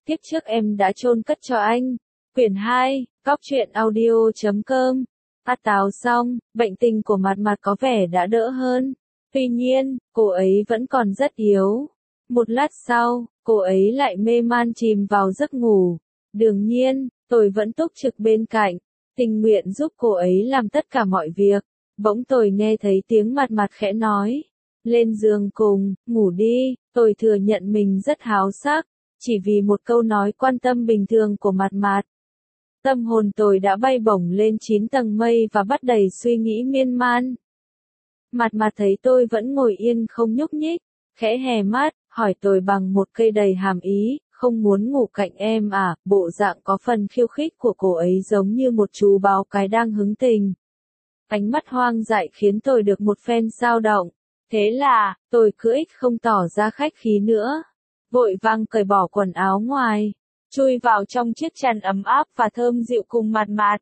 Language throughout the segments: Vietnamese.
kiếp trước em đã chôn cất cho anh. Quyển 2, Góc truyện audio.com. Phát táo xong, bệnh tình của Mạt Mạt có vẻ đã đỡ hơn. Tuy nhiên, cô ấy vẫn còn rất yếu. Một lát sau, cô ấy lại mê man chìm vào giấc ngủ. Đương nhiên, tôi vẫn túc trực bên cạnh, tình nguyện giúp cô ấy làm tất cả mọi việc. Bỗng tôi nghe thấy tiếng Mạt Mạt khẽ nói. Lên giường cùng, ngủ đi. Tôi thừa nhận mình rất háo sắc, chỉ vì một câu nói quan tâm bình thường của Mạt Mạt. Tâm hồn tôi đã bay bổng lên 9 tầng mây và bắt đầy suy nghĩ miên man. Mạt Mạt thấy tôi vẫn ngồi yên không nhúc nhích, khẽ hé mắt, hỏi tôi bằng một cây đầy hàm ý, không muốn ngủ cạnh em à? Bộ dạng có phần khiêu khích của cô ấy giống như một chú báo cái đang hứng tình. Ánh mắt hoang dại khiến tôi được một phen dao động. Thế là, tôi cưỡi không tỏ ra khách khí nữa. Vội vàng cởi bỏ quần áo ngoài, chui vào trong chiếc chăn ấm áp và thơm dịu cùng Mạt Mạt.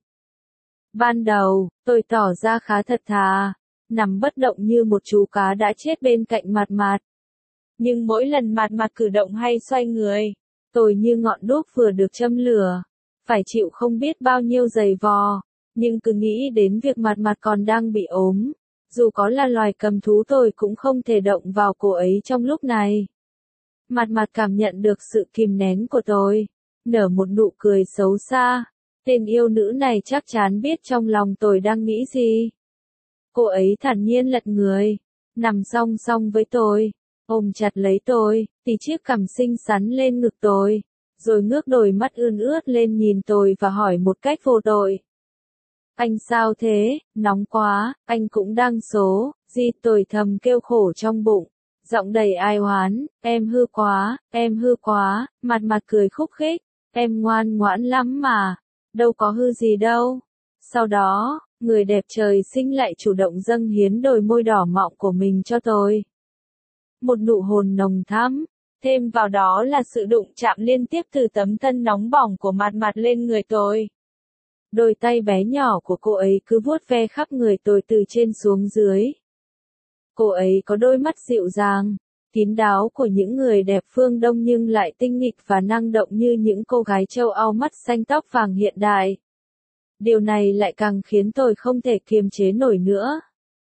Ban đầu, tôi tỏ ra khá thật thà, nằm bất động như một chú cá đã chết bên cạnh Mạt Mạt. Nhưng mỗi lần Mạt Mạt cử động hay xoay người, tôi như ngọn đuốc vừa được châm lửa, phải chịu không biết bao nhiêu giày vò, nhưng cứ nghĩ đến việc Mạt Mạt còn đang bị ốm, dù có là loài cầm thú tôi cũng không thể động vào cô ấy trong lúc này. Mạt Mạt cảm nhận được sự kìm nén của tôi, nở một nụ cười xấu xa. Tên yêu nữ này chắc chắn biết trong lòng tôi đang nghĩ gì. Cô ấy thản nhiên lật người, nằm song song với tôi, ôm chặt lấy tôi, tì chiếc cằm xinh xắn lên ngực tôi, rồi ngước đôi mắt ươn ướt lên nhìn tôi và hỏi một cách vô tội. Anh sao thế, nóng quá, anh cũng đang số, gì? Tôi thầm kêu khổ trong bụng, giọng đầy ai oán, em hư quá, em hư quá. Mạt Mạt cười khúc khích, em ngoan ngoãn lắm mà, đâu có hư gì đâu. Sau đó, người đẹp trời sinh lại chủ động dâng hiến đôi môi đỏ mọng của mình cho tôi. Một nụ hôn nồng thắm, thêm vào đó là sự đụng chạm liên tiếp từ tấm thân nóng bỏng của Mạt Mạt lên người tôi. Đôi tay bé nhỏ của cô ấy cứ vuốt ve khắp người tôi từ trên xuống dưới. Cô ấy có đôi mắt dịu dàng, kín đáo của những người đẹp phương Đông nhưng lại tinh nghịch và năng động như những cô gái châu Âu mắt xanh tóc vàng hiện đại. Điều này lại càng khiến tôi không thể kiềm chế nổi nữa.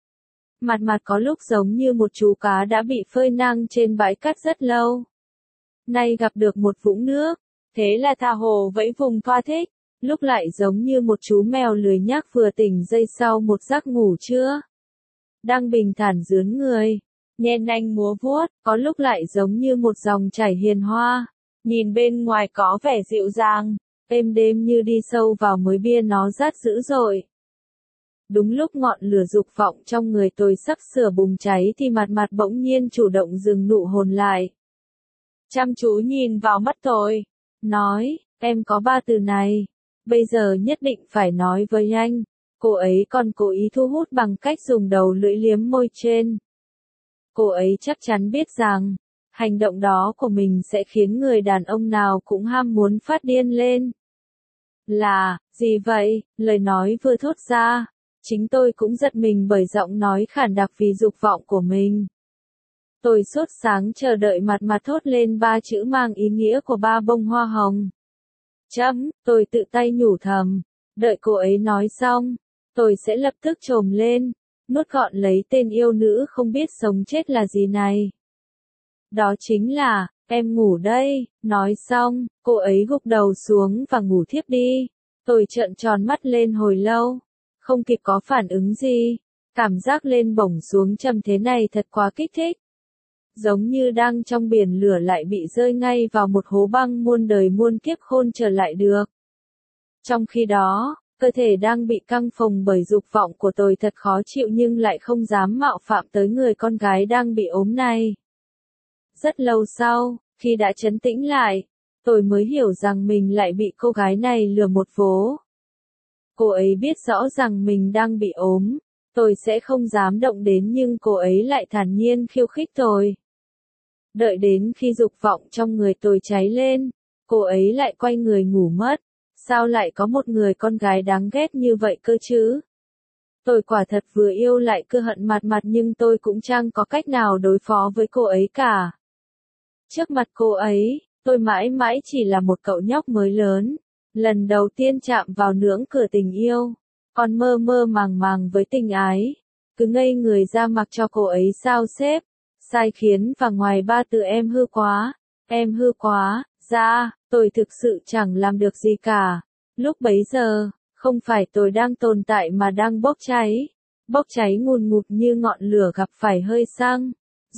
Mạt Mạt có lúc giống như một chú cá đã bị phơi nang trên bãi cát rất lâu. Nay gặp được một vũng nước, thế là tha hồ vẫy vùng thỏa thích. Lúc lại giống như một chú mèo lười nhác vừa tỉnh dậy sau một giấc ngủ trưa. Đang bình thản dướn người, nhen nanh múa vuốt, có lúc lại giống như một dòng chảy hiền hoa. Nhìn bên ngoài có vẻ dịu dàng, êm đêm như đi sâu vào mới bia nó rát dữ dội. Đúng lúc ngọn lửa dục vọng trong người tôi sắp sửa bùng cháy thì Mạt Mạt bỗng nhiên chủ động dừng nụ hôn lại. Chăm chú nhìn vào mắt tôi, nói, em có 3 từ này. Bây giờ nhất định phải nói với anh. Cô ấy còn cố ý thu hút bằng cách dùng đầu lưỡi liếm môi trên. Cô ấy chắc chắn biết rằng, hành động đó của mình sẽ khiến người đàn ông nào cũng ham muốn phát điên lên. Là, gì vậy? Lời nói vừa thốt ra, chính tôi cũng giật mình bởi giọng nói khản đặc vì dục vọng của mình. Tôi sốt sáng chờ đợi Mạt Mạt thốt lên 3 chữ mang ý nghĩa của 3 bông hoa hồng. Tôi tự tay nhủ thầm, đợi cô ấy nói xong, tôi sẽ lập tức chồm lên, nuốt gọn lấy tên yêu nữ không biết sống chết là gì này. Đó chính là, em ngủ đây. Nói xong, cô ấy gục đầu xuống và ngủ thiếp đi. Tôi trợn tròn mắt lên hồi lâu, không kịp có phản ứng gì. Cảm giác lên bổng xuống trầm thế này thật quá kích thích. Giống như đang trong biển lửa lại bị rơi ngay vào một hố băng muôn đời muôn kiếp khôn trở lại được. Trong khi đó, cơ thể đang bị căng phồng bởi dục vọng của tôi thật khó chịu nhưng lại không dám mạo phạm tới người con gái đang bị ốm này. Rất lâu sau, khi đã trấn tĩnh lại, tôi mới hiểu rằng mình lại bị cô gái này lừa một vố. Cô ấy biết rõ rằng mình đang bị ốm, tôi sẽ không dám động đến nhưng cô ấy lại thản nhiên khiêu khích tôi. Đợi đến khi dục vọng trong người tôi cháy lên, cô ấy lại quay người ngủ mất. Sao lại có một người con gái đáng ghét như vậy cơ chứ? Tôi quả thật vừa yêu lại cứ hận Mạt Mạt nhưng tôi cũng chẳng có cách nào đối phó với cô ấy cả. Trước mặt cô ấy, Tôi mãi mãi chỉ là một cậu nhóc mới lớn, lần đầu tiên chạm vào ngưỡng cửa tình yêu, còn mơ mơ màng màng với tình ái, cứ ngây người ra mặc cho cô ấy sao xếp, sai khiến và ngoài ba từ em hư quá, ra, tôi thực sự chẳng làm được gì cả. Lúc bấy giờ, không phải tôi đang tồn tại mà đang bốc cháy ngùn ngụt như ngọn lửa gặp phải hơi xăng,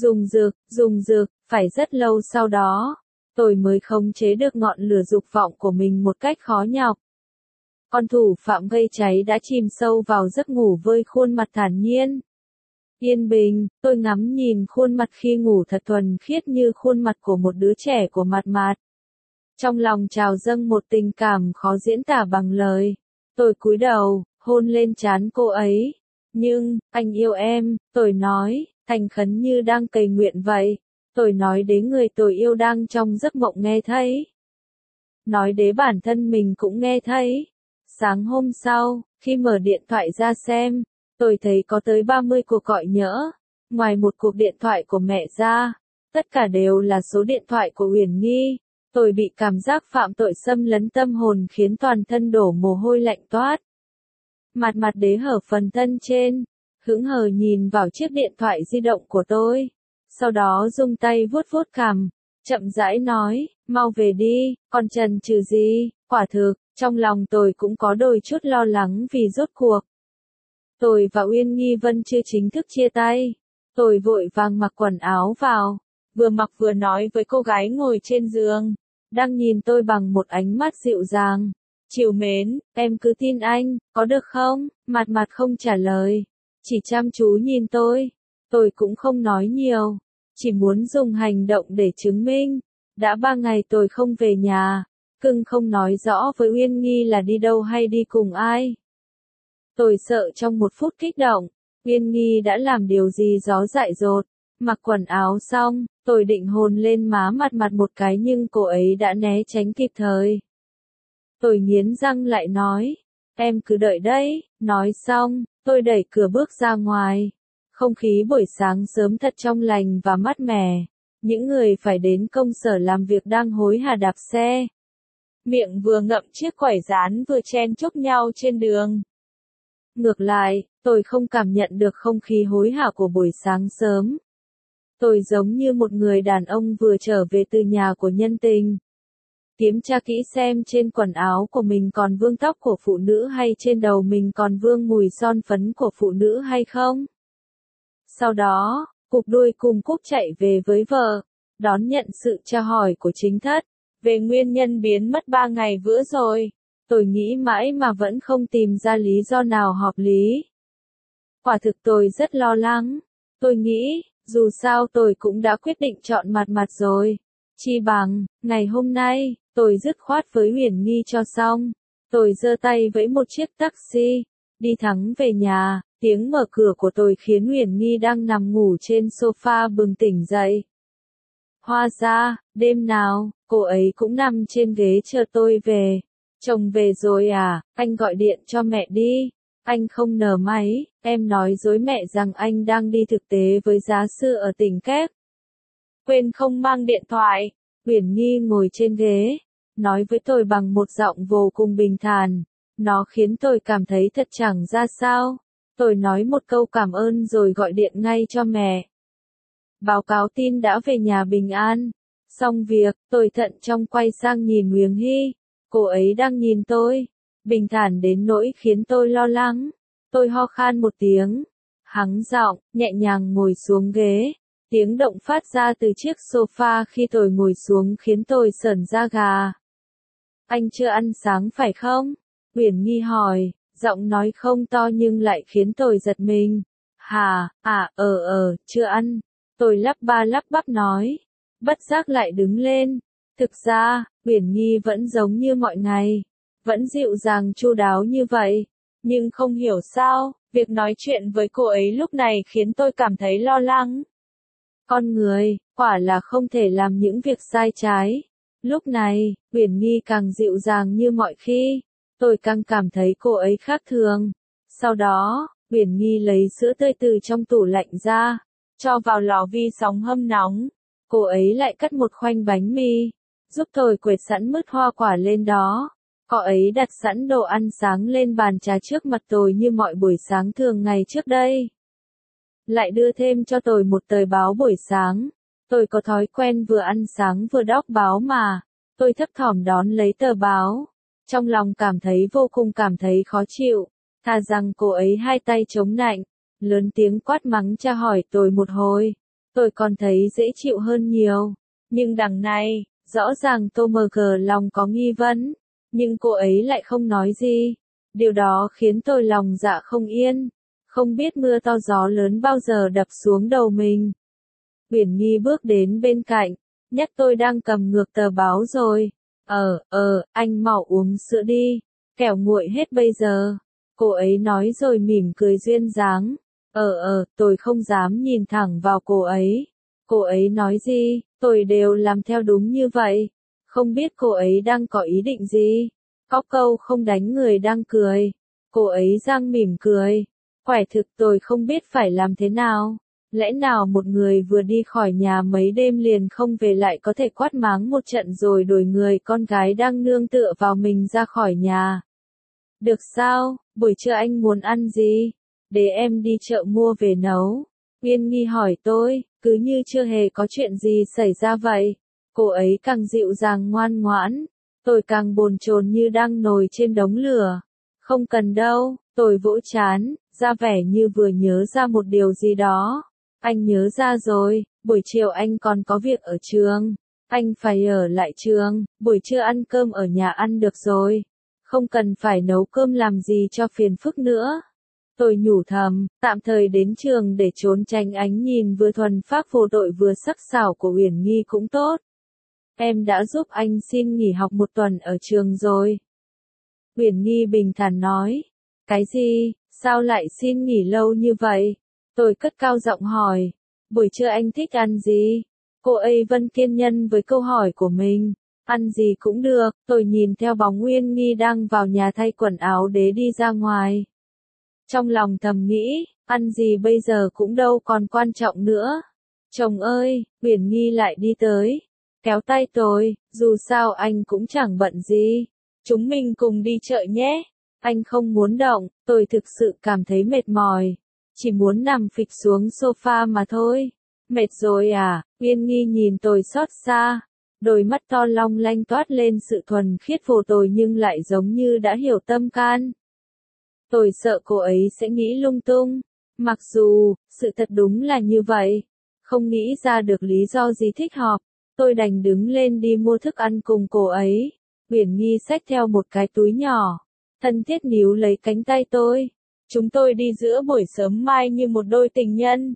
dùng dược, phải rất lâu sau đó, tôi mới khống chế được ngọn lửa dục vọng của mình một cách khó nhọc. Con thủ phạm gây cháy đã chìm sâu vào giấc ngủ với khuôn mặt thản nhiên. Yên bình, tôi ngắm nhìn khuôn mặt khi ngủ thật thuần khiết như khuôn mặt của một đứa trẻ của Mạt Mạt. Trong lòng trào dâng một tình cảm khó diễn tả bằng lời. Tôi cúi đầu, hôn lên trán cô ấy. Nhưng, anh yêu em, tôi nói, thành khẩn như đang cầu nguyện vậy. Tôi nói đến người tôi yêu đang trong giấc mộng nghe thấy. Nói đến bản thân mình cũng nghe thấy. Sáng hôm sau, khi mở điện thoại ra xem, tôi thấy có tới 30 cuộc gọi nhỡ. Ngoài một cuộc điện thoại của mẹ ra, tất cả đều là số điện thoại của Uyển Nhi. Tôi bị cảm giác phạm tội xâm lấn tâm hồn khiến toàn thân đổ mồ hôi lạnh toát. Mặt mặt đế hở phần thân trên, hững hờ nhìn vào chiếc điện thoại di động của tôi. Sau đó dùng tay vuốt vuốt cằm, chậm rãi nói, mau về đi, còn chần chừ gì, quả thực, trong lòng tôi cũng có đôi chút lo lắng vì rốt cuộc. Tôi và Uyên Nhi vẫn chưa chính thức chia tay. Tôi vội vàng mặc quần áo vào, vừa mặc vừa nói với cô gái ngồi trên giường, đang nhìn tôi bằng một ánh mắt dịu dàng. Trìu mến, em cứ tin anh, có được không? Mặt mặt không trả lời, chỉ chăm chú nhìn tôi. Tôi cũng không nói nhiều, chỉ muốn dùng hành động để chứng minh. Đã 3 ngày tôi không về nhà, cưng không nói rõ với Uyên Nhi là đi đâu hay đi cùng ai. Tôi sợ trong một phút kích động, Uyên Nhi đã làm điều gì gió dại dột. Mặc quần áo xong, tôi định hôn lên má mặt mặt một cái nhưng cô ấy đã né tránh kịp thời. Tôi nghiến răng lại nói, em cứ đợi đấy, nói xong, tôi đẩy cửa bước ra ngoài. Không khí buổi sáng sớm thật trong lành và mát mẻ. Những người phải đến công sở làm việc đang hối hả đạp xe. Miệng vừa ngậm chiếc quẩy rán vừa chen chúc nhau trên đường. Ngược lại, tôi không cảm nhận được không khí hối hả của buổi sáng sớm. Tôi giống như một người đàn ông vừa trở về từ nhà của nhân tình. Kiểm tra kỹ xem trên quần áo của mình còn vương tóc của phụ nữ hay trên đầu mình còn vương mùi son phấn của phụ nữ hay không. Sau đó, cụp đuôi cùng cúp chạy về với vợ, đón nhận sự tra hỏi của chính thất, về nguyên nhân biến mất 3 ngày bữa rồi. Tôi nghĩ mãi mà vẫn không tìm ra lý do nào hợp lý. Quả thực tôi rất lo lắng. Tôi nghĩ, dù sao tôi cũng đã quyết định chọn mặt mặt rồi. Chi bằng, ngày hôm nay, tôi dứt khoát với Uyển Nhi cho xong. Tôi giơ tay vẫy một chiếc taxi, đi thẳng về nhà. Tiếng mở cửa của tôi khiến Uyển Nhi đang nằm ngủ trên sofa bừng tỉnh dậy. Hóa ra, đêm nào, cô ấy cũng nằm trên ghế chờ tôi về. Chồng về rồi à, anh gọi điện cho mẹ đi. Anh không nở máy, em nói dối mẹ rằng anh đang đi thực tế với giáo sư ở tỉnh Kép. Quên không mang điện thoại. Uyển Nhi ngồi trên ghế, nói với tôi bằng một giọng vô cùng bình thản. Nó khiến tôi cảm thấy thật chẳng ra sao. Tôi nói một câu cảm ơn rồi gọi điện ngay cho mẹ. Báo cáo tin đã về nhà bình an. Xong việc, tôi thận trọng quay sang nhìn Uyển Nhi. Cô ấy đang nhìn tôi, bình thản đến nỗi khiến tôi lo lắng. Tôi ho khan một tiếng, hắng giọng, nhẹ nhàng ngồi xuống ghế. Tiếng động phát ra từ chiếc sofa khi tôi ngồi xuống khiến tôi sởn da gà. Anh chưa ăn sáng phải không? Uyển Nhi hỏi, giọng nói không to nhưng lại khiến tôi giật mình. Hả, chưa ăn. Tôi lắp ba lắp bắp nói, bất giác lại đứng lên. Thực ra, Uyển Nhi vẫn giống như mọi ngày, vẫn dịu dàng chu đáo như vậy, nhưng không hiểu sao, việc nói chuyện với cô ấy lúc này khiến tôi cảm thấy lo lắng. Con người, quả là không thể làm những việc sai trái. Lúc này, Uyển Nhi càng dịu dàng như mọi khi, tôi càng cảm thấy cô ấy khác thường. Sau đó, Uyển Nhi lấy sữa tươi từ trong tủ lạnh ra, cho vào lò vi sóng hâm nóng. Cô ấy lại cắt một khoanh bánh mì, giúp tôi quệt sẵn mứt hoa quả lên đó. Cậu ấy đặt sẵn đồ ăn sáng lên bàn trà trước mặt tôi như mọi buổi sáng thường ngày trước đây. Lại đưa thêm cho tôi một tờ báo buổi sáng. Tôi có thói quen vừa ăn sáng vừa đọc báo mà. Tôi thấp thỏm đón lấy tờ báo. Trong lòng cảm thấy vô cùng cảm thấy khó chịu. Thà rằng cô ấy hai tay chống nạnh, lớn tiếng quát mắng tra hỏi tôi một hồi. Tôi còn thấy dễ chịu hơn nhiều. Nhưng đằng này, rõ ràng Tô MG lòng có nghi vấn. Nhưng cô ấy lại không nói gì. Điều đó khiến tôi lòng dạ không yên. Không biết mưa to gió lớn bao giờ đập xuống đầu mình. Uyển Nhi bước đến bên cạnh, nhắc tôi đang cầm ngược tờ báo rồi. Anh mau uống sữa đi, kẻo nguội hết bây giờ. Cô ấy nói rồi mỉm cười duyên dáng. Tôi không dám nhìn thẳng vào cô ấy. Cô ấy nói gì, tôi đều làm theo đúng như vậy. Không biết cô ấy đang có ý định gì. Có câu không đánh người đang cười. Cô ấy giang mỉm cười. Quả thực tôi không biết phải làm thế nào. Lẽ nào một người vừa đi khỏi nhà mấy đêm liền không về lại có thể quát mắng một trận rồi đuổi người con gái đang nương tựa vào mình ra khỏi nhà. Được sao, buổi trưa anh muốn ăn gì? Để em đi chợ mua về nấu. Uyên Nhi hỏi tôi, cứ như chưa hề có chuyện gì xảy ra vậy. Cô ấy càng dịu dàng ngoan ngoãn. Tôi càng bồn chồn như đang nồi trên đống lửa. Không cần đâu, tôi vỗ chán, ra vẻ như vừa nhớ ra một điều gì đó. Anh nhớ ra rồi, buổi chiều anh còn có việc ở trường. Anh phải ở lại trường, buổi trưa ăn cơm ở nhà ăn được rồi. Không cần phải nấu cơm làm gì cho phiền phức nữa. Tôi nhủ thầm, tạm thời đến trường để trốn tránh ánh nhìn vừa thuần phác vô tội vừa sắc sảo của Uyển Nhi cũng tốt. Em đã giúp anh xin nghỉ học một tuần ở trường rồi. Uyển Nhi bình thản nói. Cái gì, sao lại xin nghỉ lâu như vậy? Tôi cất cao giọng hỏi. Buổi trưa anh thích ăn gì? Cô ấy vẫn kiên nhẫn với câu hỏi của mình. Ăn gì cũng được, tôi nhìn theo bóng Uyên Nhi đang vào nhà thay quần áo để đi ra ngoài. Trong lòng thầm nghĩ, ăn gì bây giờ cũng đâu còn quan trọng nữa. Chồng ơi, Uyển Nhi lại đi tới. Kéo tay tôi, dù sao anh cũng chẳng bận gì. Chúng mình cùng đi chợ nhé. Anh không muốn động, tôi thực sự cảm thấy mệt mỏi. Chỉ muốn nằm phịch xuống sofa mà thôi. Mệt rồi à? Uyên Nhi nhìn tôi xót xa. Đôi mắt to long lanh toát lên sự thuần khiết vô tội nhưng lại giống như đã hiểu tâm can. Tôi sợ cô ấy sẽ nghĩ lung tung. Mặc dù, sự thật đúng là như vậy. Không nghĩ ra được lý do gì thích hợp. Tôi đành đứng lên đi mua thức ăn cùng cô ấy. Uyển Nhi xách theo một cái túi nhỏ. Thân thiết níu lấy cánh tay tôi. Chúng tôi đi giữa buổi sớm mai như một đôi tình nhân.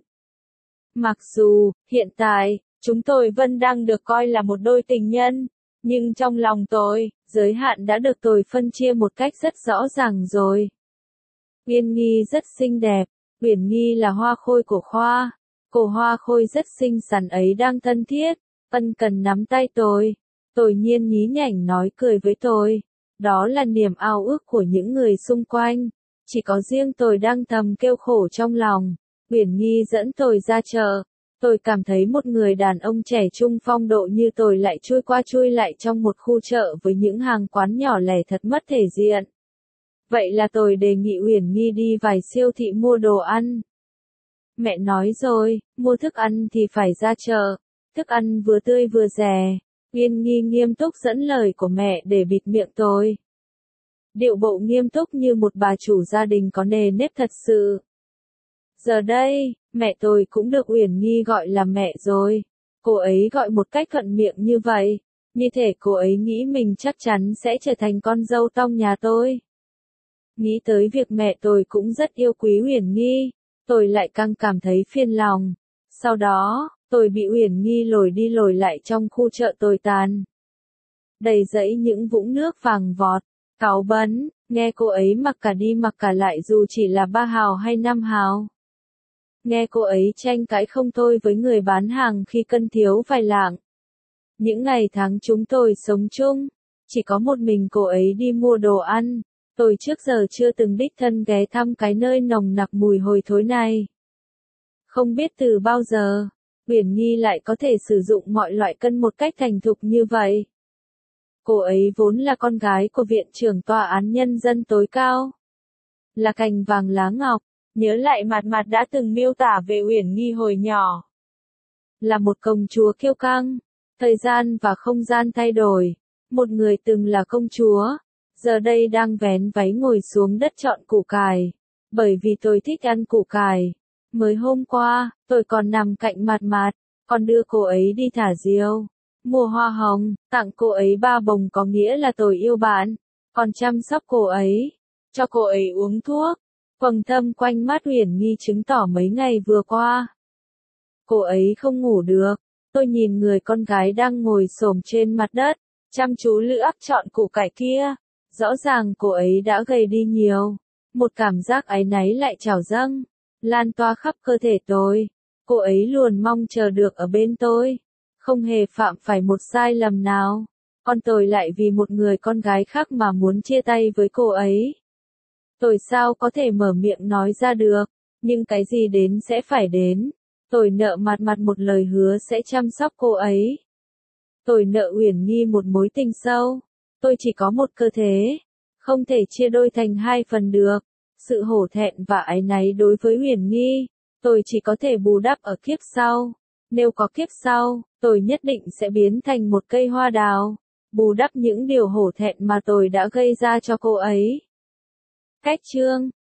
Mặc dù, hiện tại, chúng tôi vẫn đang được coi là một đôi tình nhân. Nhưng trong lòng tôi, giới hạn đã được tôi phân chia một cách rất rõ ràng rồi. Uyên Nhi rất xinh đẹp. Uyển Nhi là hoa khôi của khoa. Cô hoa khôi rất xinh xắn ấy đang thân thiết, ân cần nắm tay tôi. Tôi nhiên nhí nhảnh nói cười với tôi. Đó là niềm ao ước của những người xung quanh. Chỉ có riêng tôi đang thầm kêu khổ trong lòng. Uyển Nhi dẫn tôi ra chợ. Tôi cảm thấy một người đàn ông trẻ trung phong độ như tôi lại chui qua chui lại trong một khu chợ với những hàng quán nhỏ lẻ thật mất thể diện. Vậy là tôi đề nghị Uyển Nhi đi vài siêu thị mua đồ ăn. Mẹ nói rồi, mua thức ăn thì phải ra chợ. Thức ăn vừa tươi vừa rẻ. Uyên Nhi nghiêm túc dẫn lời của mẹ để bịt miệng tôi. Điệu bộ nghiêm túc như một bà chủ gia đình có nề nếp thật sự. Giờ đây, mẹ tôi cũng được Uyển Nhi gọi là mẹ rồi. Cô ấy gọi một cách thuận miệng như vậy. Như thể cô ấy nghĩ mình chắc chắn sẽ trở thành con dâu tong nhà tôi. Nghĩ tới việc mẹ tôi cũng rất yêu quý Uyển Nhi, tôi lại càng cảm thấy phiền lòng. Sau đó, tôi bị Uyển Nhi lôi đi lôi lại trong khu chợ tồi tàn. Đầy dẫy những vũng nước vàng vọt, cáu bẩn, nghe cô ấy mặc cả đi mặc cả lại dù chỉ là 3 hào hay 5 hào. Nghe cô ấy tranh cãi không thôi với người bán hàng khi cân thiếu vài lạng. Những ngày tháng chúng tôi sống chung, chỉ có một mình cô ấy đi mua đồ ăn. Tôi trước giờ chưa từng đích thân ghé thăm cái nơi nồng nặc mùi hôi thối này. Không biết từ bao giờ, Uyển Nhi lại có thể sử dụng mọi loại cân một cách thành thục như vậy. Cô ấy vốn là con gái của viện trưởng tòa án nhân dân tối cao. Là cành vàng lá ngọc, nhớ lại Mạt Mạt đã từng miêu tả về Uyển Nghi hồi nhỏ. Là một công chúa kiêu căng, thời gian và không gian thay đổi. Một người từng là công chúa, giờ đây đang vén váy ngồi xuống đất chọn củ cải. Bởi vì tôi thích ăn củ cải. Mới hôm qua, tôi còn nằm cạnh Mạt Mạt, còn đưa cô ấy đi thả diều. Mua hoa hồng, tặng cô ấy 3 bông có nghĩa là tôi yêu bạn. Còn chăm sóc cô ấy, cho cô ấy uống thuốc. Quầng thâm quanh mắt Uyển Nghi chứng tỏ mấy ngày vừa qua, cô ấy không ngủ được. Tôi nhìn người con gái đang ngồi xổm trên mặt đất, chăm chú lựa chọn củ cải kia. Rõ ràng cô ấy đã gầy đi nhiều. Một cảm giác áy náy lại trào dâng, lan tỏa khắp cơ thể tôi. Cô ấy luôn mong chờ được ở bên tôi, không hề phạm phải một sai lầm nào. Còn tôi lại vì một người con gái khác mà muốn chia tay với cô ấy. Tôi sao có thể mở miệng nói ra được, nhưng cái gì đến sẽ phải đến. Tôi nợ Mạt Mạt một lời hứa sẽ chăm sóc cô ấy. Tôi nợ Uyển Nghi một mối tình sâu. Tôi chỉ có một cơ thể, không thể chia đôi thành 2 phần được. Sự hổ thẹn và áy náy đối với Uyển Nghi, tôi chỉ có thể bù đắp ở kiếp sau. Nếu có kiếp sau, tôi nhất định sẽ biến thành một cây hoa đào, bù đắp những điều hổ thẹn mà tôi đã gây ra cho cô ấy. Cách chương